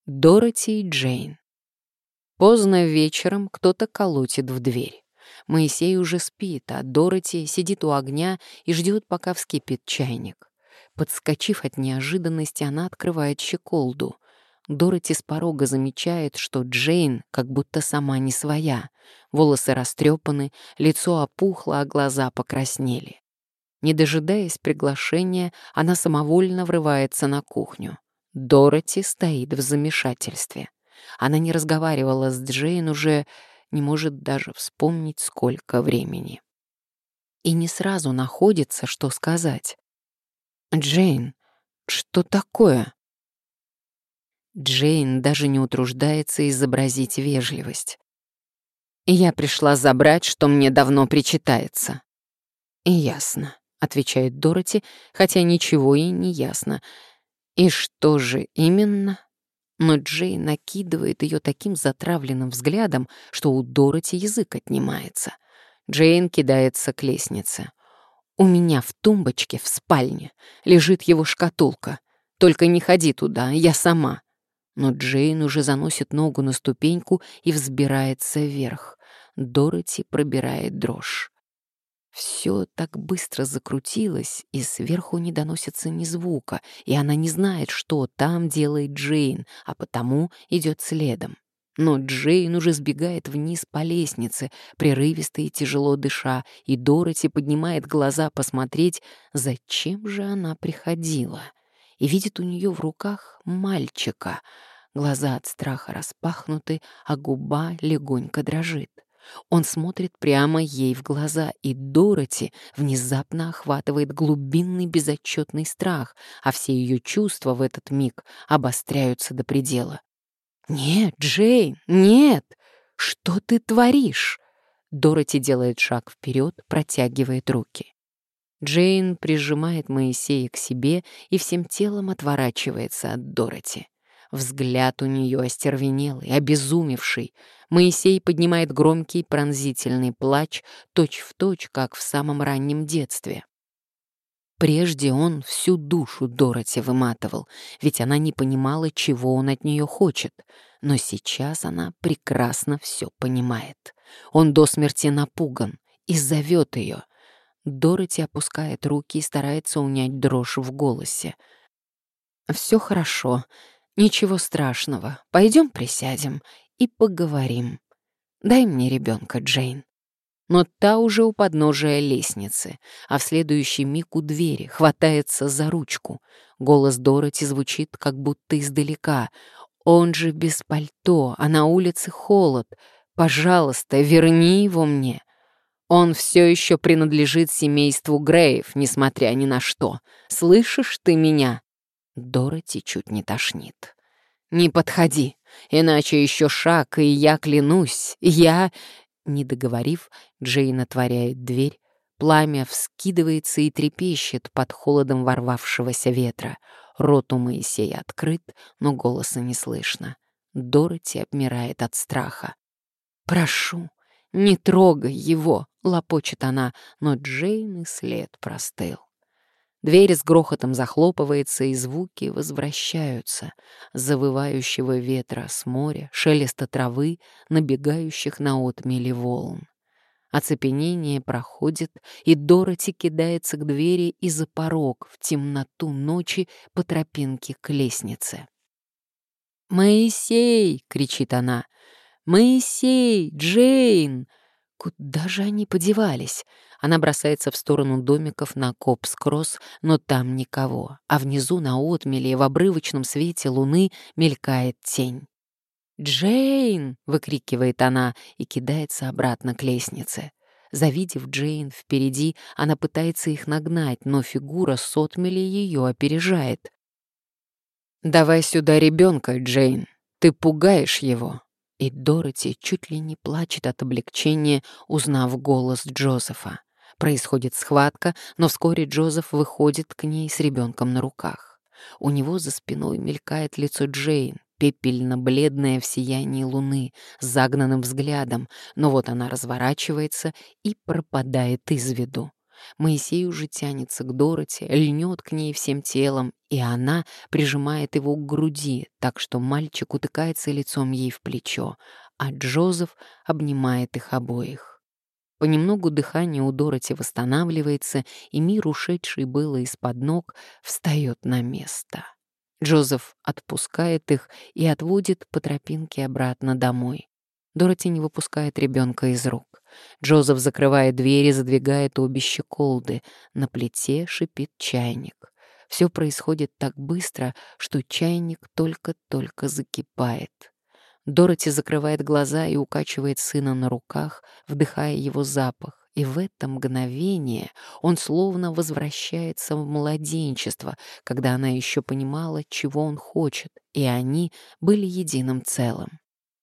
Дороти и Джейн. Поздно вечером кто-то колотит в дверь. Моисей уже спит, а Дороти сидит у огня и ждет, пока вскипит чайник. Подскочив от неожиданности, она открывает щеколду. Дороти с порога замечает, что Джейн как будто сама не своя. Волосы растрепаны, лицо опухло, а глаза покраснели. Не дожидаясь приглашения, она самовольно врывается на кухню. Дороти стоит в замешательстве. Она не разговаривала с Джейн уже, не может даже вспомнить, сколько времени. И не сразу находится, что сказать. «Джейн, что такое?» Джейн даже не утруждается изобразить вежливость. «Я пришла забрать, что мне давно причитается». «Ясно», — отвечает Дороти, хотя ничего ей не ясно. «И что же именно?» Но Джейн накидывает ее таким затравленным взглядом, что у Дороти язык отнимается. Джейн кидается к лестнице. «У меня в тумбочке в спальне лежит его шкатулка. Только не ходи туда, я сама». Но Джейн уже заносит ногу на ступеньку и взбирается вверх. Дороти пробирает дрожь. Все так быстро закрутилось, и сверху не доносится ни звука, и она не знает, что там делает Джейн, а потому идет следом. Но Джейн уже сбегает вниз по лестнице, прерывисто и тяжело дыша, и Дороти поднимает глаза посмотреть, зачем же она приходила, и видит у нее в руках мальчика. Глаза от страха распахнуты, а губа легонько дрожит. Он смотрит прямо ей в глаза, и Дороти внезапно охватывает глубинный безотчетный страх, а все ее чувства в этот миг обостряются до предела. «Нет, Джейн, нет! Что ты творишь?» Дороти делает шаг вперед, протягивает руки. Джейн прижимает Моисея к себе и всем телом отворачивается от Дороти. Взгляд у нее остервенелый, обезумевший. Моисей поднимает громкий пронзительный плач, точь-в-точь, как в самом раннем детстве. Прежде он всю душу Дороти выматывал, ведь она не понимала, чего он от нее хочет. Но сейчас она прекрасно все понимает. Он до смерти напуган и зовет ее. Дороти опускает руки и старается унять дрожь в голосе. «Все хорошо. Ничего страшного. Пойдем присядем и поговорим. Дай мне ребенка, Джейн». Но та уже у подножия лестницы, а в следующий миг у двери хватается за ручку. Голос Дороти звучит как будто издалека. «Он же без пальто, а на улице холод. Пожалуйста, верни его мне. Он все еще принадлежит семейству Греев, несмотря ни на что. Слышишь ты меня?» Дороти чуть не тошнит. «Не подходи, иначе еще шаг, и я клянусь, я...» Не договорив, Джейн отворяет дверь. Пламя вскидывается и трепещет под холодом ворвавшегося ветра. Рот у Моисея открыт, но голоса не слышно. Дороти обмирает от страха. «Прошу, не трогай его!» — лопочет она, но Джейн и след простыл. Дверь с грохотом захлопывается, и звуки возвращаются. Завывающего ветра с моря, шелеста травы, набегающих на отмели волн. Оцепенение проходит, и Дороти кидается к двери и за порог в темноту ночи по тропинке к лестнице. «Моисей!» — кричит она. «Моисей! Джейн!» Куда же они подевались? Она бросается в сторону домиков на Копс-Кросс, но там никого, а внизу на отмеле в обрывочном свете луны мелькает тень. «Джейн!» — выкрикивает она и кидается обратно к лестнице. Завидев Джейн впереди, она пытается их нагнать, но фигура с отмели ее опережает. «Давай сюда ребенка, Джейн, ты пугаешь его». И Дороти чуть ли не плачет от облегчения, узнав голос Джозефа. Происходит схватка, но вскоре Джозеф выходит к ней с ребенком на руках. У него за спиной мелькает лицо Джейн, пепельно-бледное в сиянии луны, с загнанным взглядом, но вот она разворачивается и пропадает из виду. Моисей уже тянется к Дороти, льнет к ней всем телом и она прижимает его к груди, так что мальчик утыкается лицом ей в плечо, а Джозеф обнимает их обоих. Понемногу дыхание у Дороти восстанавливается, и мир, ушедший было из-под ног, встает на место. Джозеф отпускает их и отводит по тропинке обратно домой. Дороти не выпускает ребенка из рук. Джозеф закрывает дверь и задвигает обе щеколды. На плите шипит чайник. Все происходит так быстро, что чайник только-только закипает. Дороти закрывает глаза и укачивает сына на руках, вдыхая его запах. И в это мгновение он словно возвращается в младенчество, когда она еще понимала, чего он хочет, и они были единым целым.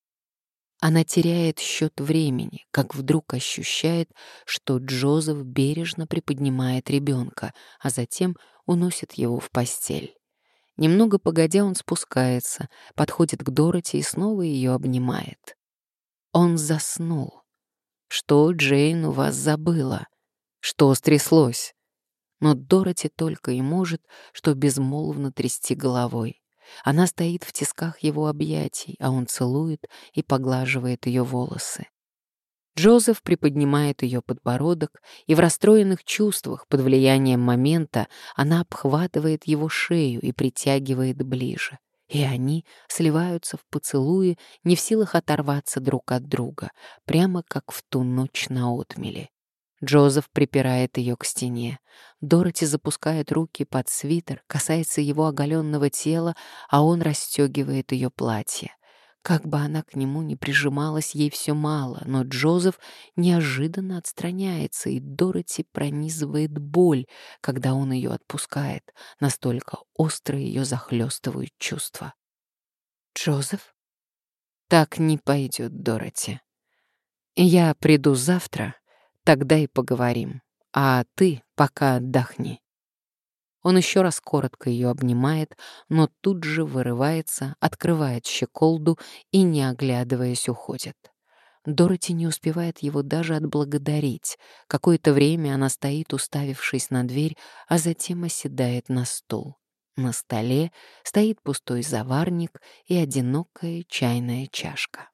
Она теряет счет времени, как вдруг ощущает, что Джозеф бережно приподнимает ребенка, а затем уносит его в постель. Немного погодя он спускается, подходит к Дороти и снова ее обнимает. Он заснул. Что, Джейн, у вас забыла? Что стряслось? Но Дороти только и может, что безмолвно трясти головой. Она стоит в тисках его объятий, а он целует и поглаживает ее волосы. Джозеф приподнимает ее подбородок, и в расстроенных чувствах под влиянием момента она обхватывает его шею и притягивает ближе. И они сливаются в поцелуи, не в силах оторваться друг от друга, прямо как в ту ночь на отмеле. Джозеф припирает ее к стене. Дороти запускает руки под свитер, касается его оголенного тела, а он расстегивает ее платье. Как бы она к нему ни прижималась, ей все мало, но Джозеф неожиданно отстраняется, и Дороти пронизывает боль, когда он ее отпускает. Настолько остро ее захлестывают чувства. «Джозеф?» «Так не пойдет, Дороти. Я приду завтра, тогда и поговорим. А ты пока отдохни». Он еще раз коротко ее обнимает, но тут же вырывается, открывает щеколду и, не оглядываясь, уходит. Дороти не успевает его даже отблагодарить. Какое-то время она стоит, уставившись на дверь, а затем оседает на стул. На столе стоит пустой заварник и одинокая чайная чашка.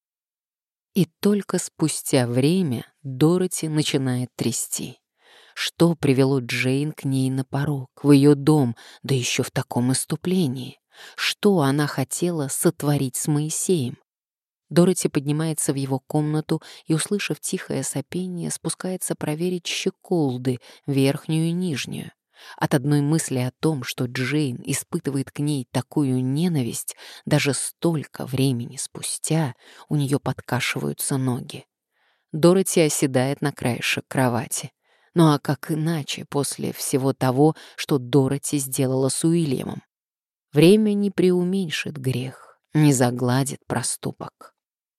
И только спустя время Дороти начинает трясти. Что привело Джейн к ней на порог, в ее дом, да еще в таком исступлении? Что она хотела сотворить с Моисеем? Дороти поднимается в его комнату и, услышав тихое сопение, спускается проверить щеколды, верхнюю и нижнюю. От одной мысли о том, что Джейн испытывает к ней такую ненависть, даже столько времени спустя у нее подкашиваются ноги. Дороти оседает на краешек кровати. Ну а как иначе после всего того, что Дороти сделала с Уильямом? Время не преуменьшит грех, не загладит проступок.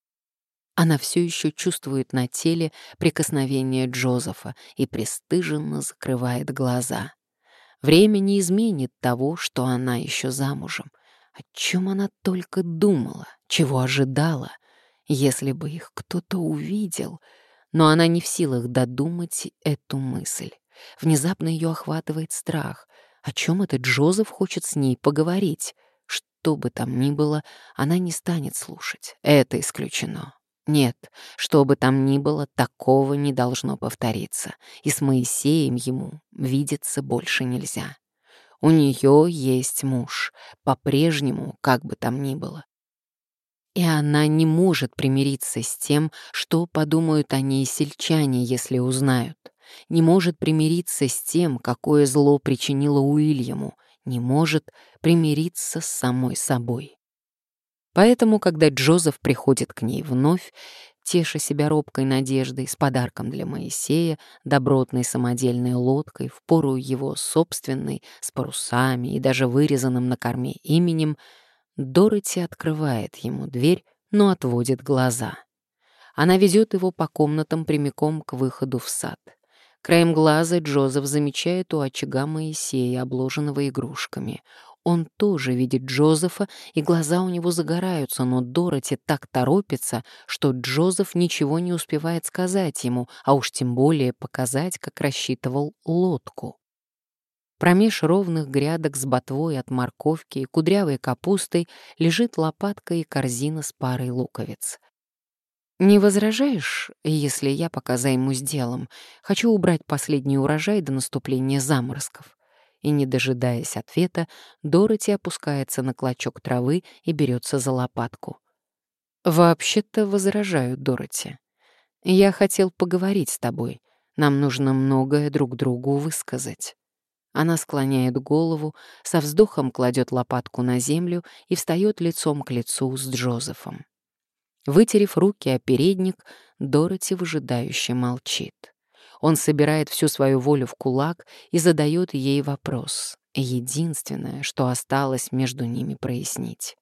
Она все еще чувствует на теле прикосновение Джозефа и пристыженно закрывает глаза. Время не изменит того, что она еще замужем. О чем она только думала, чего ожидала, если бы их кто-то увидел. Но она не в силах додумать эту мысль. Внезапно ее охватывает страх. О чем это Джозеф хочет с ней поговорить? Что бы там ни было, она не станет слушать. Это исключено. Нет, что бы там ни было, такого не должно повториться. И с Моисеем ему видеться больше нельзя. У нее есть муж, по-прежнему, как бы там ни было. И она не может примириться с тем, что подумают о ней сельчане, если узнают. Не может примириться с тем, какое зло причинила Уильяму. Не может примириться с самой собой. Поэтому, когда Джозеф приходит к ней вновь, теша себя робкой надеждой, с подарком для Моисея, добротной самодельной лодкой, впору его собственной, с парусами и даже вырезанным на корме именем, Дороти открывает ему дверь, но отводит глаза. Она ведет его по комнатам прямиком к выходу в сад. Краем глаза Джозеф замечает у очага Моисея, обложенного игрушками. Он тоже видит Джозефа, и глаза у него загораются, но Дороти так торопится, что Джозеф ничего не успевает сказать ему, а уж тем более показать, как рассчитывал лодку. Промеж ровных грядок с ботвой от морковки и кудрявой капустой лежит лопатка и корзина с парой луковиц. «Не возражаешь, если я пока займусь делом? Хочу убрать последний урожай до наступления заморозков». И, не дожидаясь ответа, Дороти опускается на клочок травы и берется за лопатку. «Вообще-то возражаю, Дороти. Я хотел поговорить с тобой. Нам нужно многое друг другу высказать». Она склоняет голову, со вздохом кладет лопатку на землю и встает лицом к лицу с Джозефом. Вытерев руки о передник, Дороти выжидающе молчит. Он собирает всю свою волю в кулак и задает ей вопрос. Единственное, что осталось между ними прояснить.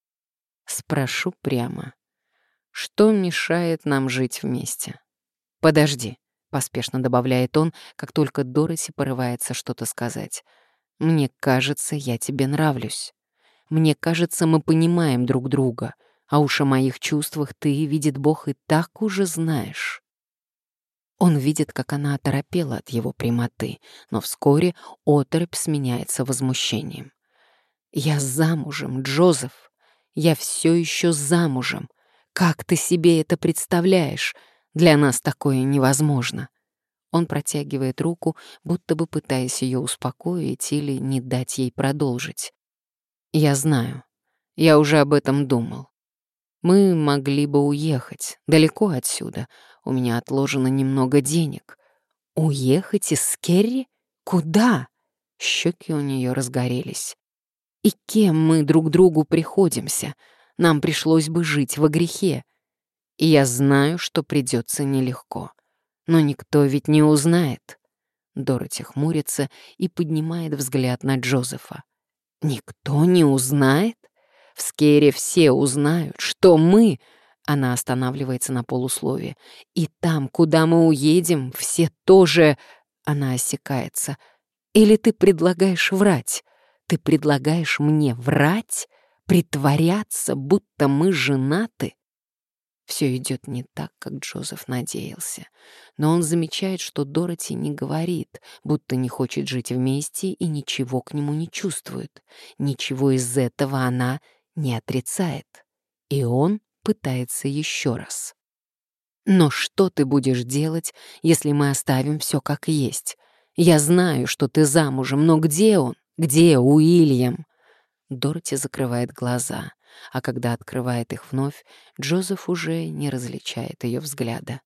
Спрошу прямо. Что мешает нам жить вместе? Подожди. — поспешно добавляет он, как только Дороти порывается что-то сказать. «Мне кажется, я тебе нравлюсь. Мне кажется, мы понимаем друг друга, а уж о моих чувствах ты, видит Бог, и так уже знаешь». Он видит, как она оторопела от его прямоты, но вскоре оторопь сменяется возмущением. «Я замужем, Джозеф. Я все еще замужем. Как ты себе это представляешь? Для нас такое невозможно». Он протягивает руку, будто бы пытаясь ее успокоить или не дать ей продолжить. «Я знаю. Я уже об этом думал. Мы могли бы уехать далеко отсюда. У меня отложено немного денег». «Уехать из Керри? Куда?» Щеки у нее разгорелись. «И кем мы друг другу приходимся? Нам пришлось бы жить во грехе. И я знаю, что придется нелегко. Но никто ведь не узнает». Дороти хмурится и поднимает взгляд на Джозефа. «Никто не узнает? В Скере все узнают, что мы...» Она останавливается на полуслове. «И там, куда мы уедем, все тоже...» Она осекается. «Или ты предлагаешь врать? Ты предлагаешь мне врать? Притворяться, будто мы женаты?» Все идет не так, как Джозеф надеялся. Но он замечает, что Дороти не говорит, будто не хочет жить вместе и ничего к нему не чувствует. Ничего из этого она не отрицает. И он пытается еще раз. «Но что ты будешь делать, если мы оставим все как есть? Я знаю, что ты замужем, но где он? Где Уильям?» Дороти закрывает глаза, а когда открывает их вновь, Джозеф уже не различает ее взгляда.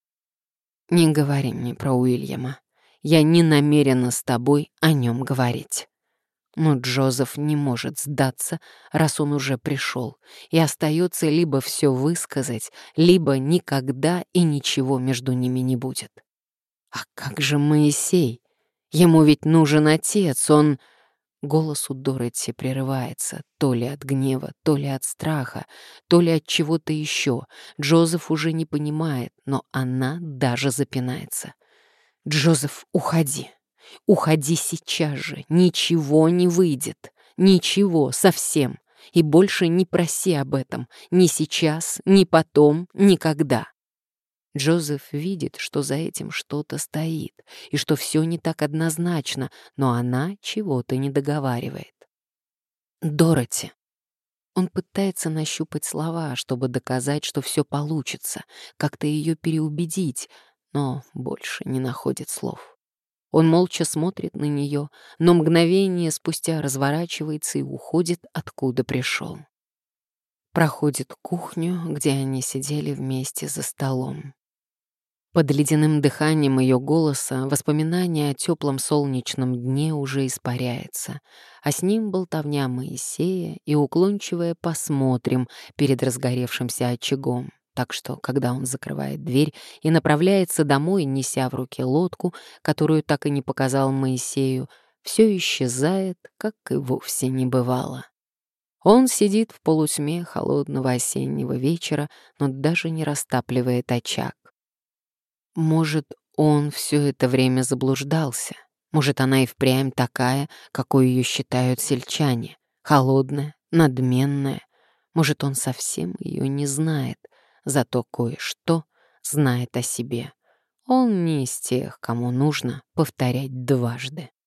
«Не говори мне про Уильяма. Я не намерена с тобой о нем говорить». Но Джозеф не может сдаться, раз он уже пришел, и остается либо все высказать, либо никогда и ничего между ними не будет. «А как же Моисей? Ему ведь нужен отец, он...» Голос у Дороти прерывается, то ли от гнева, то ли от страха, то ли от чего-то еще. Джозеф уже не понимает, но она даже запинается. «Джозеф, уходи! Уходи сейчас же! Ничего не выйдет! Ничего, совсем! И больше не проси об этом! Ни сейчас, ни потом, никогда!» Джозеф видит, что за этим что-то стоит, и что все не так однозначно, но она чего-то не договаривает. «Дороти». Он пытается нащупать слова, чтобы доказать, что все получится, как-то ее переубедить, но больше не находит слов. Он молча смотрит на нее, но мгновение спустя разворачивается и уходит, откуда пришел. Проходит кухню, где они сидели вместе за столом. Под ледяным дыханием ее голоса воспоминание о теплом солнечном дне уже испаряется, а с ним болтовня Моисея и уклончивое «посмотрим» перед разгоревшимся очагом. Так что, когда он закрывает дверь и направляется домой, неся в руке лодку, которую так и не показал Моисею, все исчезает, как и вовсе не бывало. Он сидит в полутьме холодного осеннего вечера, но даже не растапливает очаг. Может, он все это время заблуждался. Может, она и впрямь такая, какой ее считают сельчане. Холодная, надменная. Может, он совсем ее не знает, зато кое-что знает о себе. Он не из тех, кому нужно повторять дважды.